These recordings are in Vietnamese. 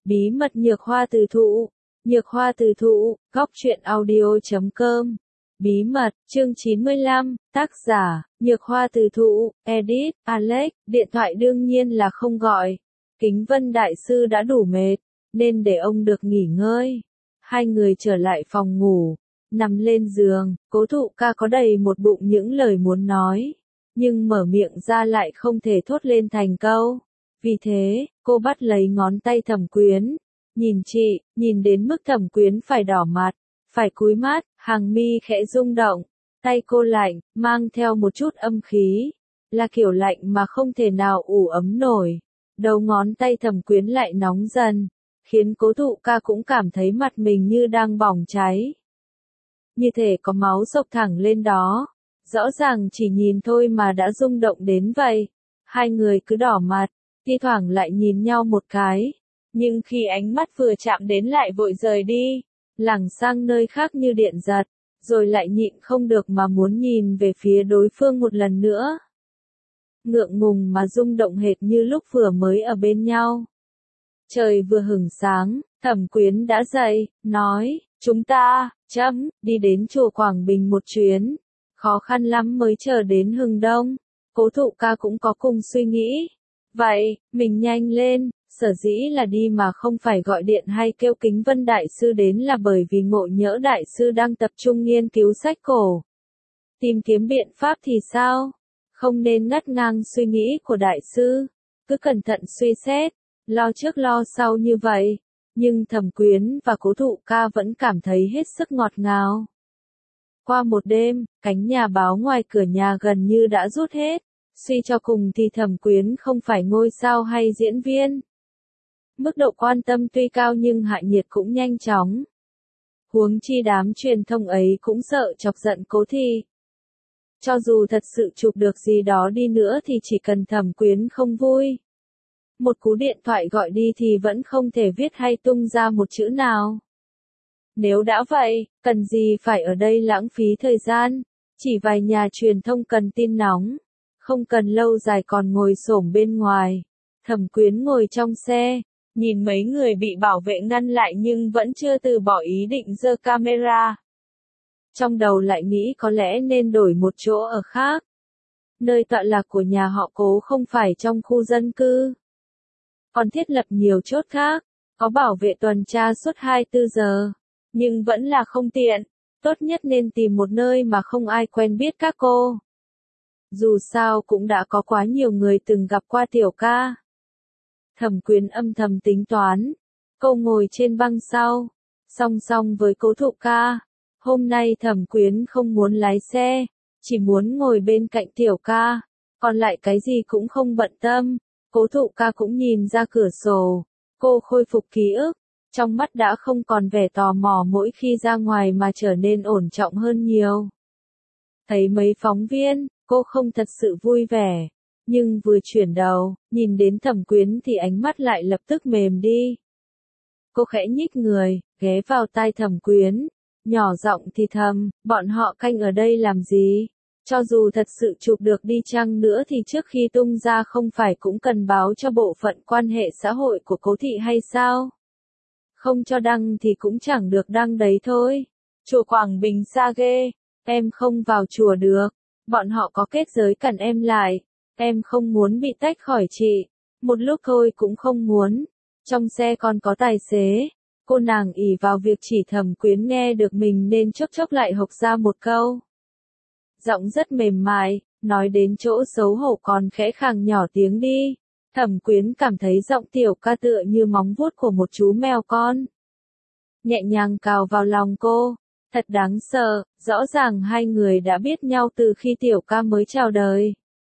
Bí mật nhược hoa từ thụ. Nhược hoa từ thụ, góc truyện audio.com. Bí mật, chương 95, tác giả, nhược hoa từ thụ, edit, Alex, điện thoại đương nhiên là không gọi. Kính Vân Đại Sư đã đủ mệt, nên để ông được nghỉ ngơi. Hai người trở lại phòng ngủ, nằm lên giường, Cố Thụ Ca có đầy một bụng những lời muốn nói, nhưng mở miệng ra lại không thể thốt lên thành câu. Vì thế, cô bắt lấy ngón tay Thẩm Quyến, nhìn chị, nhìn đến mức Thẩm Quyến phải đỏ mặt, phải cúi mắt, hàng mi khẽ rung động, tay cô lạnh, mang theo một chút âm khí, là kiểu lạnh mà không thể nào ủ ấm nổi. Đầu ngón tay Thẩm Quyến lại nóng dần, khiến Cố Thụ Ca cũng cảm thấy mặt mình như đang bỏng cháy. Như thể có máu xộc thẳng lên đó, rõ ràng chỉ nhìn thôi mà đã rung động đến vậy. Hai người cứ đỏ mặt, thi thoảng lại nhìn nhau một cái, nhưng khi ánh mắt vừa chạm đến lại vội rời đi, lảng sang nơi khác như điện giật, rồi lại nhịn không được mà muốn nhìn về phía đối phương một lần nữa. Ngượng ngùng mà rung động hệt như lúc vừa mới ở bên nhau. Trời vừa hửng sáng, Thẩm Quyến đã dậy, nói, chúng ta, đi đến chùa Quảng Bình một chuyến. Khó khăn lắm mới chờ đến hừng đông. Cố Thụ Ca cũng có cùng suy nghĩ. Vậy, mình nhanh lên, sở dĩ là đi mà không phải gọi điện hay kêu Kính Vân Đại Sư đến là bởi vì Ngộ Nhỡ Đại Sư đang tập trung nghiên cứu sách cổ. Tìm kiếm biện pháp thì sao? Không nên ngắt ngang suy nghĩ của Đại Sư. Cứ cẩn thận suy xét, lo trước lo sau như vậy. Nhưng Thẩm Quyến và Cố Thụ Ca vẫn cảm thấy hết sức ngọt ngào. Qua một đêm, cánh nhà báo ngoài cửa nhà gần như đã rút hết. Suy cho cùng thì Thẩm Quyến không phải ngôi sao hay diễn viên. Mức độ quan tâm tuy cao nhưng hạ nhiệt cũng nhanh chóng. Huống chi đám truyền thông ấy cũng sợ chọc giận Cố Thị. Cho dù thật sự chụp được gì đó đi nữa thì chỉ cần Thẩm Quyến không vui. Một cú điện thoại gọi đi thì vẫn không thể viết hay tung ra một chữ nào. Nếu đã vậy, cần gì phải ở đây lãng phí thời gian, chỉ vài nhà truyền thông cần tin nóng, không cần lâu dài còn ngồi xổm bên ngoài. Thẩm Quyến ngồi trong xe, nhìn mấy người bị bảo vệ ngăn lại nhưng vẫn chưa từ bỏ ý định giơ camera. Trong đầu lại nghĩ có lẽ nên đổi một chỗ ở khác. Nơi tọa lạc của nhà họ Cố không phải trong khu dân cư. Còn thiết lập nhiều chốt khác, có bảo vệ tuần tra suốt 24 giờ, nhưng vẫn là không tiện, tốt nhất nên tìm một nơi mà không ai quen biết các cô. Dù sao cũng đã có quá nhiều người từng gặp qua Tiểu Ca. Thẩm Quyến âm thầm tính toán, cô ngồi trên băng sau, song song với Cố Thụ Ca. Hôm nay Thẩm Quyến không muốn lái xe, chỉ muốn ngồi bên cạnh Tiểu Ca, còn lại cái gì cũng không bận tâm. Cố Thụ Ca cũng nhìn ra cửa sổ, cô khôi phục ký ức, trong mắt đã không còn vẻ tò mò mỗi khi ra ngoài mà trở nên ổn trọng hơn nhiều. Thấy mấy phóng viên, cô không thật sự vui vẻ, nhưng vừa chuyển đầu, nhìn đến Thẩm Quyến thì ánh mắt lại lập tức mềm đi. Cô khẽ nhích người, ghé vào tai Thẩm Quyến, nhỏ giọng thì thầm, bọn họ canh ở đây làm gì? Cho dù thật sự chụp được đi chăng nữa thì trước khi tung ra không phải cũng cần báo cho bộ phận quan hệ xã hội của Cố Thị hay sao? Không cho đăng thì cũng chẳng được đăng đấy thôi. Chùa Quảng Bình xa ghê, em không vào chùa được, bọn họ có kết giới cản em lại, em không muốn bị tách khỏi chị, một lúc thôi cũng không muốn. Trong xe còn có tài xế, cô nàng ỷ vào việc chỉ Thẩm Quyến nghe được mình nên chốc chốc lại hộc ra một câu. Giọng rất mềm mại, nói đến chỗ xấu hổ còn khẽ khàng nhỏ tiếng đi. Thẩm Quyến cảm thấy giọng Tiểu Ca tựa như móng vuốt của một chú mèo con. Nhẹ nhàng cào vào lòng cô, thật đáng sợ, rõ ràng hai người đã biết nhau từ khi Tiểu Ca mới chào đời.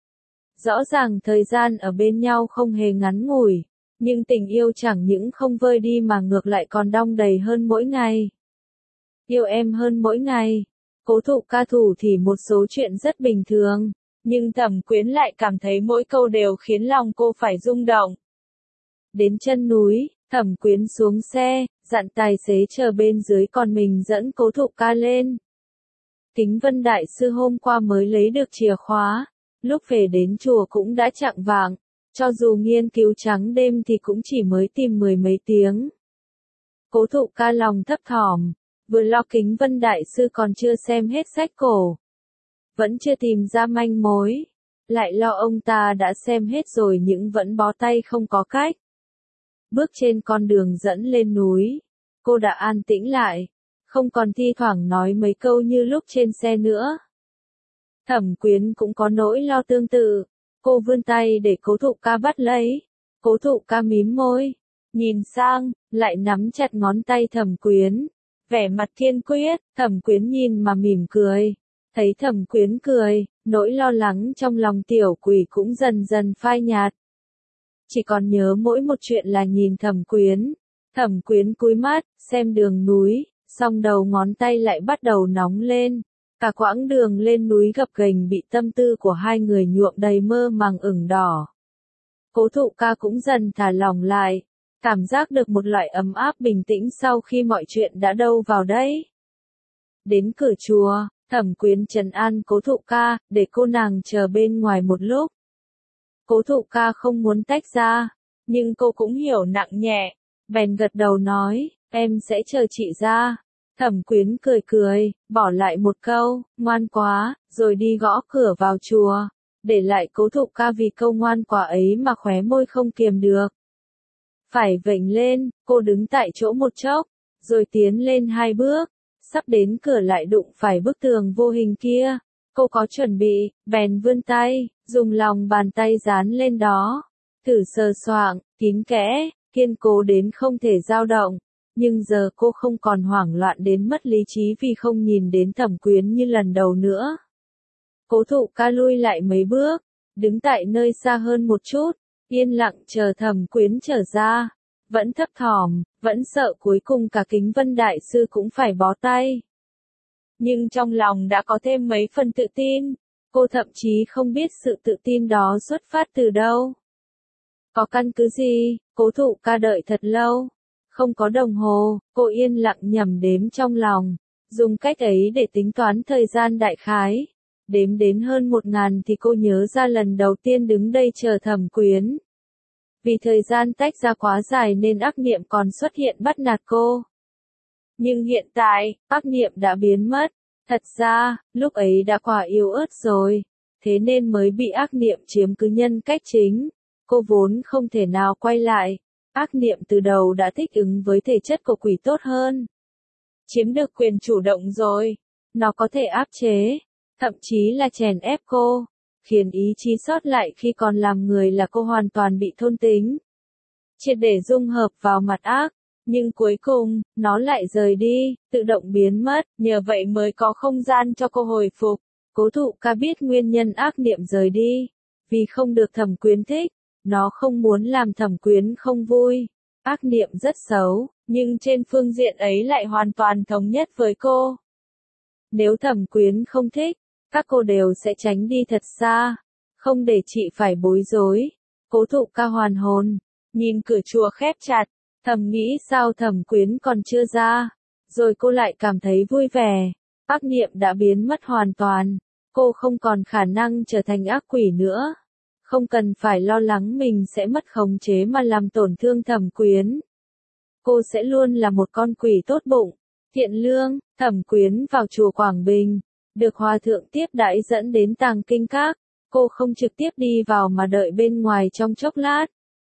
Rõ ràng thời gian ở bên nhau không hề ngắn ngủi, nhưng tình yêu chẳng những không vơi đi mà ngược lại còn đong đầy hơn mỗi ngày. Yêu em hơn mỗi ngày. Cố Thụ Ca thủ thì một số chuyện rất bình thường, nhưng Thẩm Quyến lại cảm thấy mỗi câu đều khiến lòng cô phải rung động. Đến chân núi, Thẩm Quyến xuống xe, dặn tài xế chờ bên dưới còn mình dẫn Cố Thụ Ca lên. Kính Vân Đại Sư hôm qua mới lấy được chìa khóa, lúc về đến chùa cũng đã chạng vạng, Cho dù nghiên cứu trắng đêm thì cũng chỉ mới tìm 10 mấy tiếng. Cố Thụ Ca lòng thấp thỏm, vừa lo Kính Vân Đại Sư còn chưa xem hết sách cổ. Vẫn chưa tìm ra manh mối. Lại lo ông ta đã xem hết rồi nhưng vẫn bó tay không có cách. Bước trên con đường dẫn lên núi, cô đã an tĩnh lại, không còn thi thoảng nói mấy câu như lúc trên xe nữa. Thẩm Quyến cũng có nỗi lo tương tự, cô vươn tay để Cố Thụ Ca bắt lấy. Cố Thụ Ca mím môi, nhìn sang, lại nắm chặt ngón tay Thẩm Quyến, vẻ mặt kiên quyết. Thẩm Quyến nhìn mà mỉm cười. Thấy Thẩm Quyến cười, nỗi lo lắng trong lòng tiểu quỷ cũng dần dần phai nhạt. Chỉ còn nhớ mỗi một chuyện là nhìn Thẩm Quyến. Thẩm Quyến cúi mắt, xem đường núi, song đầu ngón tay lại bắt đầu nóng lên. Cả quãng đường lên núi gập ghềnh bị tâm tư của hai người nhuộm đầy mơ màng ửng đỏ. Cố Thụ Ca cũng dần thả lỏng lại, cảm giác được một loại ấm áp bình tĩnh sau khi mọi chuyện đã đâu vào đấy. Đến cửa chùa, Thẩm Quyến trấn an Cố Thụ Ca, để cô nàng chờ bên ngoài một lúc. Cố Thụ Ca không muốn tách ra, nhưng cô cũng hiểu nặng nhẹ, bèn gật đầu nói, em sẽ chờ chị ra. Thẩm Quyến cười cười, bỏ lại một câu, ngoan quá, rồi đi gõ cửa vào chùa, để lại Cố Thụ Ca vì câu ngoan quá ấy mà khóe môi không kiềm được. Phải vểnh lên, cô đứng tại chỗ một chốc, rồi tiến lên 2 bước, sắp đến cửa lại đụng phải bức tường vô hình kia. Cô có chuẩn bị, bèn vươn tay, dùng lòng bàn tay dán lên đó. Thử sờ soạng, kín kẽ, kiên cố đến không thể dao động. Nhưng giờ cô không còn hoảng loạn đến mất lý trí vì không nhìn đến Thẩm Quyến như lần đầu nữa. Cố Thụ Ca lui lại mấy bước, đứng tại nơi xa hơn một chút, yên lặng chờ Thẩm Quyến trở ra. Vẫn thấp thỏm, vẫn sợ cuối cùng cả Kính Vân Đại Sư cũng phải bó tay. Nhưng trong lòng đã có thêm mấy phần tự tin. Cô thậm chí không biết sự tự tin đó xuất phát từ đâu. Có căn cứ gì? Cố Thụ Ca đợi thật lâu. Không có đồng hồ, cô yên lặng nhẩm đếm trong lòng. Dùng cách ấy để tính toán thời gian đại khái. Đếm đến hơn 1000 thì cô nhớ ra lần đầu tiên đứng đây chờ Thẩm Quyến. Vì thời gian tách ra quá dài nên ác niệm còn xuất hiện bắt nạt cô. Nhưng hiện tại, ác niệm đã biến mất. Thật ra, lúc ấy đã quá yếu ớt rồi. Thế nên mới bị ác niệm chiếm cứ nhân cách chính. Cô vốn không thể nào quay lại. Ác niệm từ đầu đã thích ứng với thể chất của quỷ tốt hơn. Chiếm được quyền chủ động rồi. Nó có thể áp chế, thậm chí là chèn ép cô. Khiến ý chí sót lại khi còn làm người là cô hoàn toàn bị thôn tính. Triệt để dung hợp vào mặt ác. Nhưng cuối cùng, nó lại rời đi, tự động biến mất, nhờ vậy mới có không gian cho cô hồi phục. Cố Thụ Ca biết nguyên nhân ác niệm rời đi. Vì không được Thẩm Quyến thích, nó không muốn làm Thẩm Quyến không vui. Ác niệm rất xấu, nhưng trên phương diện ấy lại hoàn toàn thống nhất với cô. Nếu Thẩm Quyến không thích, các cô đều sẽ tránh đi thật xa, không để chị phải bối rối. Cố Thụ Ca hoàn hồn, nhìn cửa chùa khép chặt, thầm nghĩ sao Thẩm Quyến còn chưa ra, rồi cô lại cảm thấy vui vẻ. Ác niệm đã biến mất hoàn toàn, cô không còn khả năng trở thành ác quỷ nữa. Không cần phải lo lắng mình sẽ mất khống chế mà làm tổn thương Thẩm Quyến. Cô sẽ luôn là một con quỷ tốt bụng, thiện lương. Thẩm Quyến vào chùa Quảng Bình, được hòa thượng tiếp đãi dẫn đến Tàng Kinh Các. Cô không trực tiếp đi vào mà đợi bên ngoài trong chốc lát.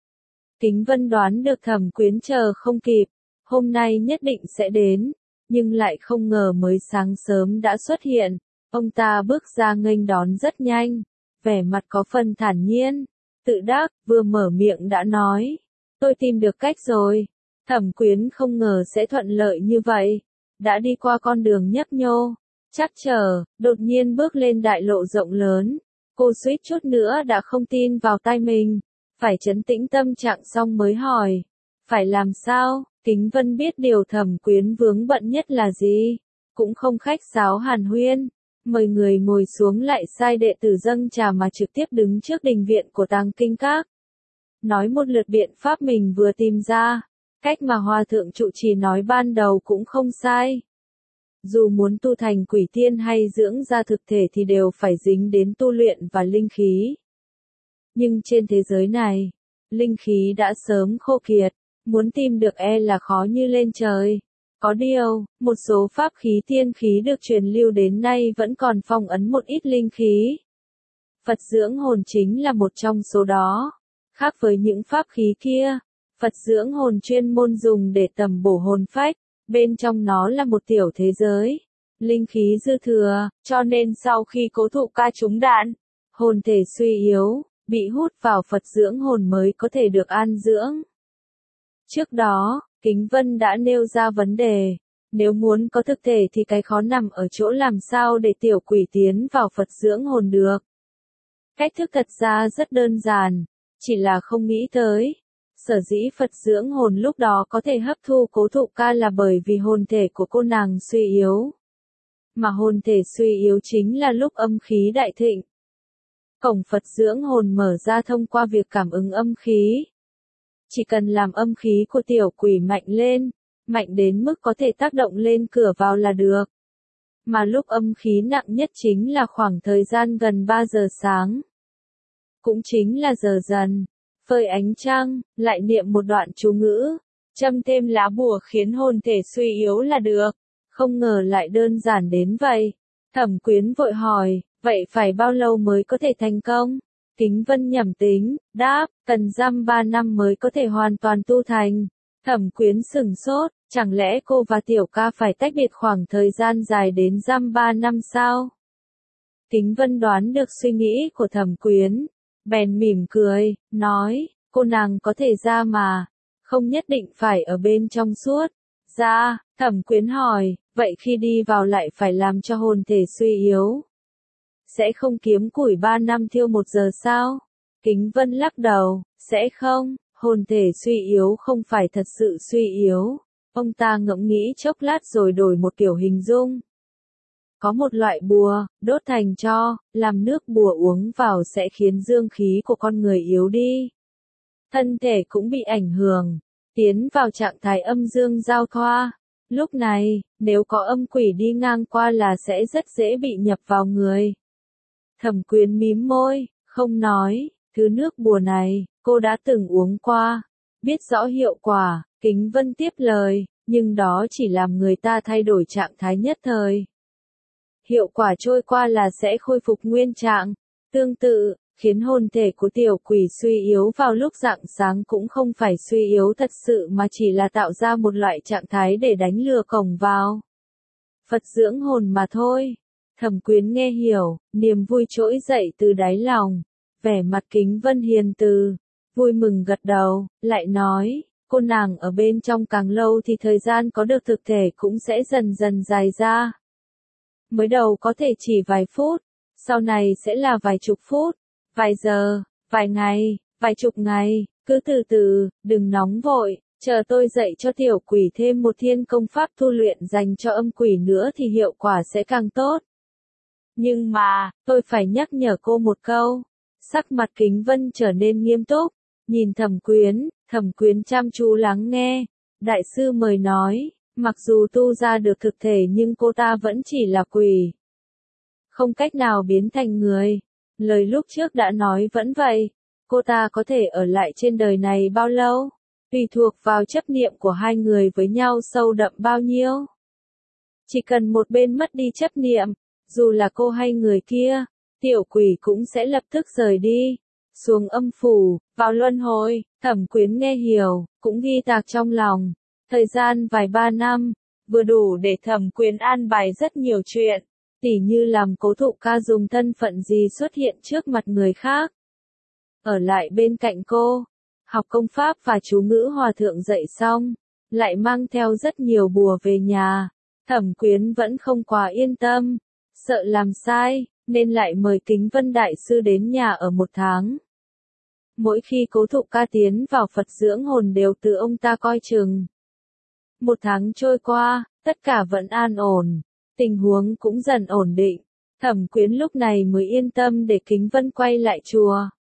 Kính Vân đoán được Thẩm Quyến chờ không kịp, hôm nay nhất định sẽ đến, nhưng lại không ngờ mới sáng sớm đã xuất hiện. Ông ta bước ra nghênh đón rất nhanh, vẻ mặt có phần thản nhiên, tự đắc, vừa mở miệng đã nói, tôi tìm được cách rồi. Thẩm Quyến không ngờ sẽ thuận lợi như vậy, đã đi qua con đường nhấp nhô, chắc trở, đột nhiên bước lên đại lộ rộng lớn. Cô suýt chút nữa đã không tin vào tai mình, phải trấn tĩnh tâm trạng xong mới hỏi, phải làm sao? Kính Vân biết điều Thẩm Quyến vướng bận nhất là gì, cũng không khách sáo hàn huyên, mời người ngồi xuống lại sai đệ tử dâng trà mà trực tiếp đứng trước đình viện của Tàng Kinh Các. Nói một lượt biện pháp mình vừa tìm ra, cách mà Hòa Thượng trụ trì nói ban đầu cũng không sai. Dù muốn tu thành quỷ tiên hay dưỡng ra thực thể thì đều phải dính đến tu luyện và linh khí. Nhưng trên thế giới này, linh khí đã sớm khô kiệt, muốn tìm được là khó như lên trời. Có điều, một số pháp khí tiên khí được truyền lưu đến nay vẫn còn phong ấn một ít linh khí. Phật dưỡng hồn chính là một trong số đó. Khác với những pháp khí kia, Phật dưỡng hồn chuyên môn dùng để tầm bổ hồn phách, bên trong nó là một tiểu thế giới. Linh khí dư thừa, cho nên sau khi Cố Thụ Ca trúng đạn, hồn thể suy yếu, bị hút vào Phật dưỡng hồn mới có thể được an dưỡng. Trước đó, Kính Vân đã nêu ra vấn đề, nếu muốn có thực thể thì cái khó nằm ở chỗ làm sao để tiểu quỷ tiến vào Phật dưỡng hồn được. Cách thức thật ra rất đơn giản, chỉ là không nghĩ tới. Sở dĩ Phật dưỡng hồn lúc đó có thể hấp thu Cố Thụ Ca là bởi vì hồn thể của cô nàng suy yếu. Mà hồn thể suy yếu chính là lúc âm khí đại thịnh. Cổng Phật dưỡng hồn mở ra thông qua việc cảm ứng âm khí. Chỉ cần làm âm khí của tiểu quỷ mạnh lên, mạnh đến mức có thể tác động lên cửa vào là được. Mà lúc âm khí nặng nhất chính là khoảng thời gian gần 3 giờ sáng. Cũng chính là giờ dần, phơi ánh trăng, lại niệm một đoạn chú ngữ, châm thêm lá bùa khiến hồn thể suy yếu là được. Không ngờ lại đơn giản đến vậy. Thẩm Quyến vội hỏi, vậy phải bao lâu mới có thể thành công? Kính Vân nhẩm tính, đáp, cần dăm 3 năm mới có thể hoàn toàn tu thành. Thẩm Quyến sửng sốt, chẳng lẽ cô và Tiểu Ca phải tách biệt khoảng thời gian dài đến dăm 3 năm sao? Kính Vân đoán được suy nghĩ của Thẩm Quyến, bèn mỉm cười, nói, cô nàng có thể ra mà, không nhất định phải ở bên trong suốt. Ra, Thẩm Quyến hỏi, vậy khi đi vào lại phải làm cho hồn thể suy yếu. Sẽ không kiếm củi 3 năm thiêu 1 giờ sao? Kính Vân lắc đầu, sẽ không, hồn thể suy yếu không phải thật sự suy yếu. Ông ta ngẫm nghĩ chốc lát rồi đổi một kiểu hình dung. Có một loại bùa, đốt thành tro, làm nước bùa uống vào sẽ khiến dương khí của con người yếu đi. Thân thể cũng bị ảnh hưởng, tiến vào trạng thái âm dương giao thoa. Lúc này, nếu có âm quỷ đi ngang qua là sẽ rất dễ bị nhập vào người. Thẩm Quyến mím môi, không nói, thứ nước bùa này, cô đã từng uống qua, biết rõ hiệu quả. Kính Vân tiếp lời, nhưng đó chỉ làm người ta thay đổi trạng thái nhất thời. Hiệu quả trôi qua là sẽ khôi phục nguyên trạng. Tương tự, khiến hồn thể của tiểu quỷ suy yếu vào lúc rạng sáng cũng không phải suy yếu thật sự mà chỉ là tạo ra một loại trạng thái để đánh lừa cổng vào Phật dưỡng hồn mà thôi. Thẩm Quyến nghe hiểu, niềm vui trỗi dậy từ đáy lòng, vẻ mặt Kính Vân hiền từ, vui mừng gật đầu, lại nói, cô nàng ở bên trong càng lâu thì thời gian có được thực thể cũng sẽ dần dần dài ra. Mới đầu có thể chỉ vài phút, sau này sẽ là vài chục phút, vài giờ, vài ngày, vài chục ngày, cứ từ từ, đừng nóng vội, chờ tôi dạy cho tiểu quỷ thêm một thiên công pháp tu luyện dành cho âm quỷ nữa thì hiệu quả sẽ càng tốt. Nhưng mà, tôi phải nhắc nhở cô một câu. Sắc mặt Kính Vân trở nên nghiêm túc, nhìn Thẩm Quyến chăm chú lắng nghe. Đại sư mời nói, mặc dù tu ra được thực thể nhưng cô ta vẫn chỉ là quỷ. Không cách nào biến thành người. Lời lúc trước đã nói vẫn vậy. Cô ta có thể ở lại trên đời này bao lâu? Tùy thuộc vào chấp niệm của hai người với nhau sâu đậm bao nhiêu. Chỉ cần một bên mất đi chấp niệm, dù là cô hay người kia, tiểu quỷ cũng sẽ lập tức rời đi, xuống âm phủ, vào luân hồi. Thẩm Quyến nghe hiểu, cũng ghi tạc trong lòng. Thời gian vài 3 năm, vừa đủ để Thẩm Quyến an bài rất nhiều chuyện, tỉ như làm Cố Thụ Ca dùng thân phận gì xuất hiện trước mặt người khác. Ở lại bên cạnh cô, học công pháp và chú ngữ hòa thượng dạy xong, lại mang theo rất nhiều bùa về nhà. Thẩm Quyến vẫn không quá yên tâm, sợ làm sai, nên lại mời Kính Vân Đại Sư đến nhà ở 1 tháng. Mỗi khi Cố Thụ Ca tiến vào Phật dưỡng hồn đều từ ông ta coi chừng. 1 tháng trôi qua, tất cả vẫn an ổn, tình huống cũng dần ổn định. Thẩm Quyến lúc này mới yên tâm để Kính Vân quay lại chùa.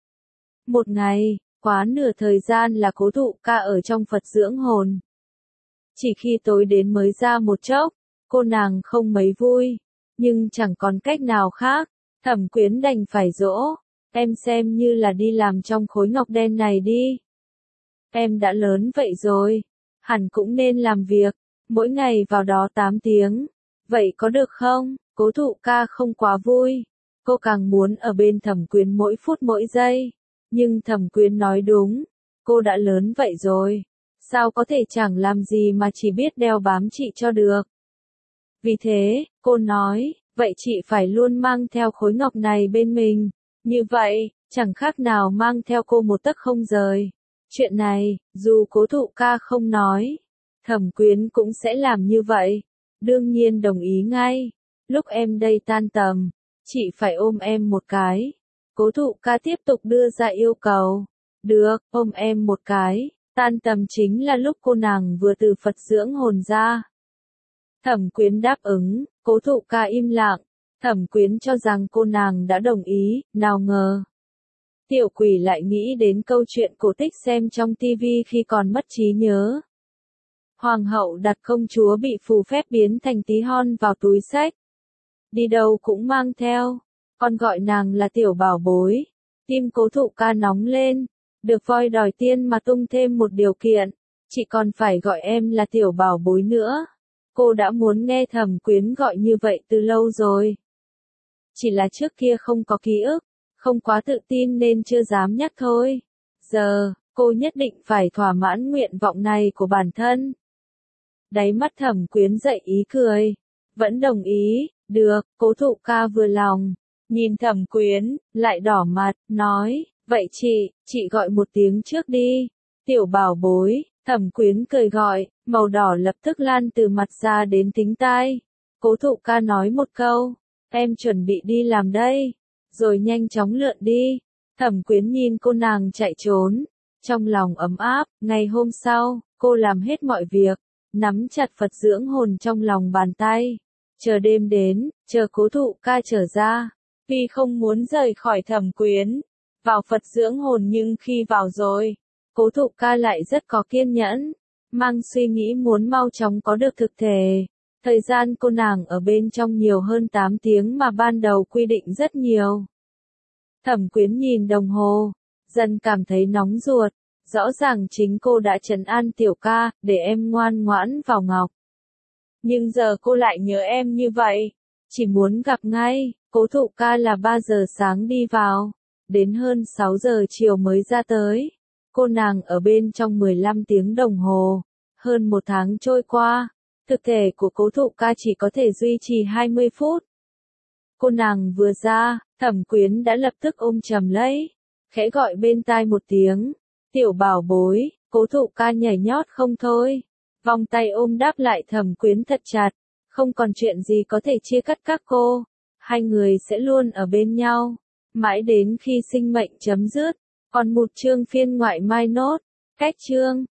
Một ngày, quá nửa thời gian là Cố Thụ Ca ở trong Phật dưỡng hồn. Chỉ khi tối đến mới ra một chốc, cô nàng không mấy vui, nhưng chẳng còn cách nào khác, Thẩm Quyến đành phải dỗ. em xem như là đi làm trong khối ngọc đen này đi. Em đã lớn vậy rồi, hẳn cũng nên làm việc, mỗi ngày vào đó 8 tiếng. Vậy có được không? Cố Thụ Ca không quá vui. Cô càng muốn ở bên Thẩm Quyến mỗi phút mỗi giây. Nhưng Thẩm Quyến nói đúng, cô đã lớn vậy rồi. Sao có thể chẳng làm gì mà chỉ biết đeo bám chị cho được. Vì thế, cô nói, vậy chị phải luôn mang theo khối ngọc này bên mình. Như vậy, chẳng khác nào mang theo cô một tấc không rời. Chuyện này, dù Cố Thụ Ca không nói, Thẩm Quyến cũng sẽ làm như vậy. Đương nhiên đồng ý ngay. Lúc em đây tan tầm, chị phải ôm em một cái. Cố Thụ Ca tiếp tục đưa ra yêu cầu. Được, ôm em một cái. Tan tầm chính là lúc cô nàng vừa từ Phật dưỡng hồn ra. Thẩm Quyến đáp ứng, Cố Thụ Ca im lặng. Thẩm Quyến cho rằng cô nàng đã đồng ý, nào ngờ. Tiểu quỷ lại nghĩ đến câu chuyện cổ tích xem trong tivi khi còn mất trí nhớ. Hoàng hậu đặt công chúa bị phù phép biến thành tí hon vào túi xách. Đi đâu cũng mang theo, còn gọi nàng là tiểu bảo bối. Tim Cố Thụ Ca nóng lên, được voi đòi tiên mà tung thêm một điều kiện, chị còn phải gọi em là tiểu bảo bối nữa. Cô đã muốn nghe Thẩm Quyến gọi như vậy từ lâu rồi. Chỉ là trước kia không có ký ức, không quá tự tin nên chưa dám nhắc thôi. Giờ, cô nhất định phải thỏa mãn nguyện vọng này của bản thân. Đáy mắt Thẩm Quyến dậy ý cười. Vẫn đồng ý, được, Cố Thụ Ca vừa lòng. Nhìn Thẩm Quyến, lại đỏ mặt, nói, vậy chị gọi một tiếng trước đi. Tiểu bảo bối, Thẩm Quyến cười gọi, màu đỏ lập tức lan từ mặt ra đến thính tai. Cố Thụ Ca nói một câu, em chuẩn bị đi làm đây, rồi nhanh chóng lượn đi. Thẩm Quyến nhìn cô nàng chạy trốn, trong lòng ấm áp. Ngày hôm sau, cô làm hết mọi việc, nắm chặt Phật dưỡng hồn trong lòng bàn tay, chờ đêm đến, chờ Cố Thụ Ca trở ra. Vì không muốn rời khỏi Thẩm Quyến, vào Phật dưỡng hồn, nhưng khi vào rồi, Cố Thụ Ca lại rất có kiên nhẫn, mang suy nghĩ muốn mau chóng có được thực thể. Thời gian cô nàng ở bên trong nhiều hơn 8 tiếng mà ban đầu quy định rất nhiều. Thẩm Quyến nhìn đồng hồ, dần cảm thấy nóng ruột. Rõ ràng chính cô đã trấn an tiểu ca, để em ngoan ngoãn vào ngọc. Nhưng giờ cô lại nhớ em như vậy, chỉ muốn gặp ngay. Cố Thụ Ca là 3 giờ sáng đi vào, đến hơn 6 giờ chiều mới ra tới. Cô nàng ở bên trong 15 tiếng đồng hồ, hơn 1 tháng trôi qua, thực thể của Cố Thụ Ca chỉ có thể duy trì 20 phút. Cô nàng vừa ra, Thẩm Quyến đã lập tức ôm chầm lấy, khẽ gọi bên tai một tiếng, tiểu bảo bối. Cố Thụ Ca nhảy nhót không thôi, vòng tay ôm đáp lại Thẩm Quyến thật chặt, không còn chuyện gì có thể chia cắt các cô. Hai người sẽ luôn ở bên nhau, mãi đến khi sinh mệnh chấm dứt. Còn một chương phiên ngoại mai nốt, cách chương.